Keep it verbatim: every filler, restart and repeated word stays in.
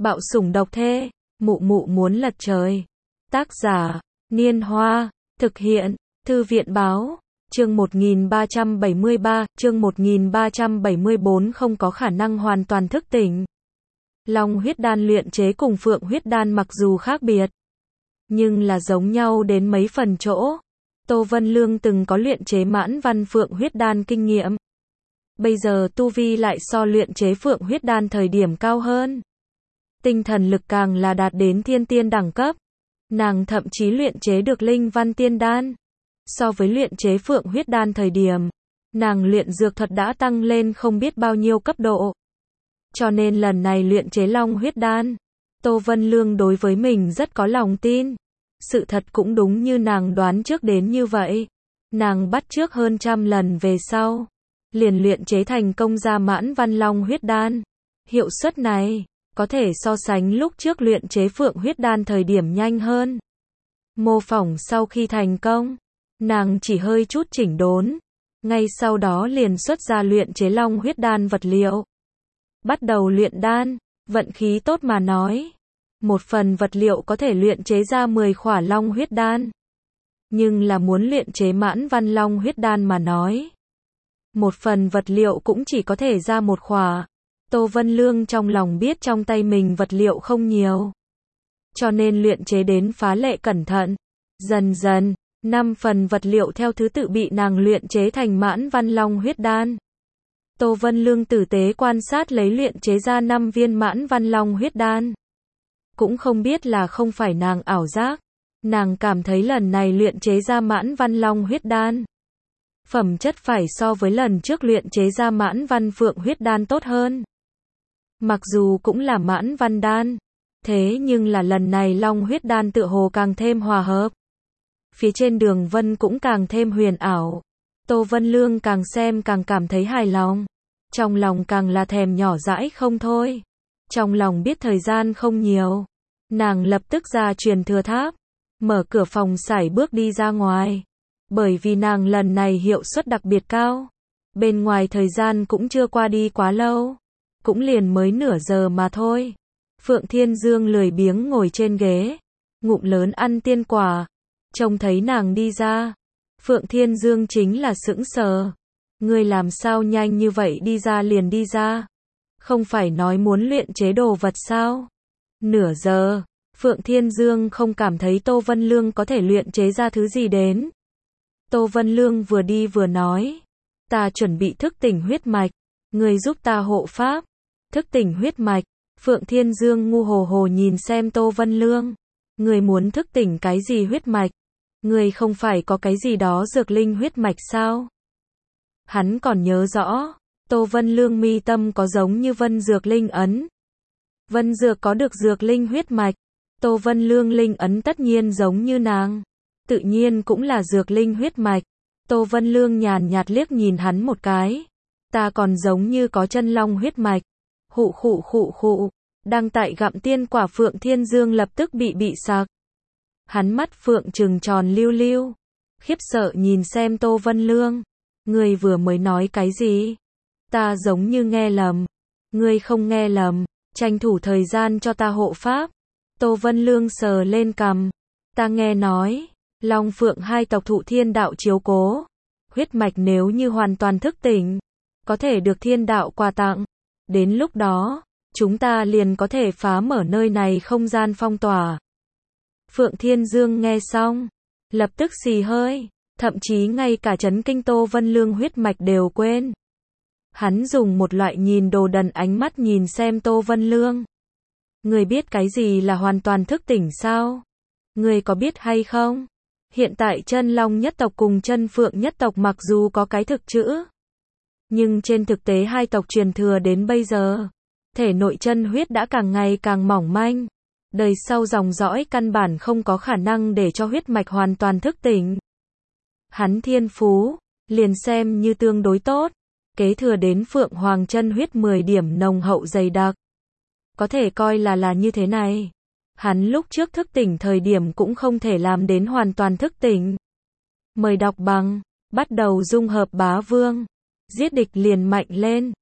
Bạo sủng độc thê, mụ mụ muốn lật trời. Tác giả, Niên Hoa, thực hiện, Thư viện báo, chương một nghìn ba trăm bảy mươi ba, chương một nghìn ba trăm bảy mươi bốn không có khả năng hoàn toàn thức tỉnh. Long huyết đan luyện chế cùng phượng huyết đan mặc dù khác biệt, nhưng là giống nhau đến mấy phần chỗ. Tô Vân Lương từng có luyện chế mãn văn phượng huyết đan kinh nghiệm. Bây giờ tu vi lại so luyện chế phượng huyết đan thời điểm cao hơn. Tinh thần lực càng là đạt đến thiên tiên đẳng cấp. Nàng thậm chí luyện chế được linh văn tiên đan. So với luyện chế phượng huyết đan thời điểm, nàng luyện dược thuật đã tăng lên không biết bao nhiêu cấp độ. Cho nên lần này luyện chế long huyết đan, Tô Vân Lương đối với mình rất có lòng tin. Sự thật cũng đúng như nàng đoán trước đến như vậy. Nàng bắt trước hơn trăm lần về sau, liền luyện chế thành công ra mãn văn long huyết đan. Hiệu suất này có thể so sánh lúc trước luyện chế phượng huyết đan thời điểm nhanh hơn. Mô phỏng sau khi thành công, nàng chỉ hơi chút chỉnh đốn, ngay sau đó liền xuất ra luyện chế long huyết đan vật liệu. Bắt đầu luyện đan, vận khí tốt mà nói, một phần vật liệu có thể luyện chế ra mười khỏa long huyết đan. Nhưng là muốn luyện chế mãn văn long huyết đan mà nói, một phần vật liệu cũng chỉ có thể ra một khỏa. Tô Vân Lương trong lòng biết trong tay mình vật liệu không nhiều, cho nên luyện chế đến phá lệ cẩn thận. Dần dần, năm phần vật liệu theo thứ tự bị nàng luyện chế thành mãn văn long huyết đan. Tô Vân Lương tử tế quan sát lấy luyện chế ra năm viên mãn văn long huyết đan. Cũng không biết là không phải nàng ảo giác, nàng cảm thấy lần này luyện chế ra mãn văn long huyết đan, phẩm chất phải so với lần trước luyện chế ra mãn văn phượng huyết đan tốt hơn. Mặc dù cũng là mãn văn đan, thế nhưng là lần này long huyết đan tựa hồ càng thêm hòa hợp. Phía trên đường vân cũng càng thêm huyền ảo. Tô Vân Lương càng xem càng cảm thấy hài lòng. Trong lòng càng là thèm nhỏ dãi không thôi. Trong lòng biết thời gian không nhiều, nàng lập tức ra truyền thừa tháp, mở cửa phòng sải bước đi ra ngoài. Bởi vì nàng lần này hiệu suất đặc biệt cao. Bên ngoài thời gian cũng chưa qua đi quá lâu, cũng liền mới nửa giờ mà thôi. Phượng Thiên Dương lười biếng ngồi trên ghế, ngụm lớn ăn tiên quả. Trông thấy nàng đi ra, Phượng Thiên Dương chính là sững sờ. Ngươi làm sao nhanh như vậy đi ra liền đi ra? Không phải nói muốn luyện chế đồ vật sao? Nửa giờ, Phượng Thiên Dương không cảm thấy Tô Vân Lương có thể luyện chế ra thứ gì đến. Tô Vân Lương vừa đi vừa nói, ta chuẩn bị thức tỉnh huyết mạch, ngươi giúp ta hộ pháp. Thức tỉnh huyết mạch, Phượng Thiên Dương ngu hồ hồ nhìn xem Tô Vân Lương. Ngươi muốn thức tỉnh cái gì huyết mạch? Ngươi không phải có cái gì đó dược linh huyết mạch sao? Hắn còn nhớ rõ, Tô Vân Lương mi tâm có giống như vân dược linh ấn. Vân dược có được dược linh huyết mạch, Tô Vân Lương linh ấn tất nhiên giống như nàng, tự nhiên cũng là dược linh huyết mạch. Tô Vân Lương nhàn nhạt liếc nhìn hắn một cái. Ta còn giống như có chân long huyết mạch. Khụ khụ khụ khụ, đang tại gặm tiên quả Phượng Thiên Dương lập tức bị bị sặc. Hắn mắt phượng trừng tròn lưu lưu, khiếp sợ nhìn xem Tô Vân Lương. Ngươi vừa mới nói cái gì? Ta giống như nghe lầm. Ngươi không nghe lầm, tranh thủ thời gian cho ta hộ pháp. Tô Vân Lương sờ lên cằm. Ta nghe nói, Long Phượng hai tộc thụ thiên đạo chiếu cố. Huyết mạch nếu như hoàn toàn thức tỉnh, có thể được thiên đạo quà tặng. Đến lúc đó, chúng ta liền có thể phá mở nơi này không gian phong tỏa. Phượng Thiên Dương nghe xong, lập tức xì hơi, thậm chí ngay cả chấn kinh Tô Vân Lương huyết mạch đều quên. Hắn dùng một loại nhìn đồ đần ánh mắt nhìn xem Tô Vân Lương. Người biết cái gì là hoàn toàn thức tỉnh sao? Người có biết hay không? Hiện tại chân long nhất tộc cùng chân phượng nhất tộc mặc dù có cái thực chữ, nhưng trên thực tế hai tộc truyền thừa đến bây giờ, thể nội chân huyết đã càng ngày càng mỏng manh. Đời sau dòng dõi căn bản không có khả năng để cho huyết mạch hoàn toàn thức tỉnh. Hắn thiên phú, liền xem như tương đối tốt, kế thừa đến Phượng Hoàng chân huyết mười điểm nồng hậu dày đặc. Có thể coi là là như thế này. Hắn lúc trước thức tỉnh thời điểm cũng không thể làm đến hoàn toàn thức tỉnh. Mời đọc bằng, bắt đầu dung hợp bá vương, giết địch liền mạnh lên.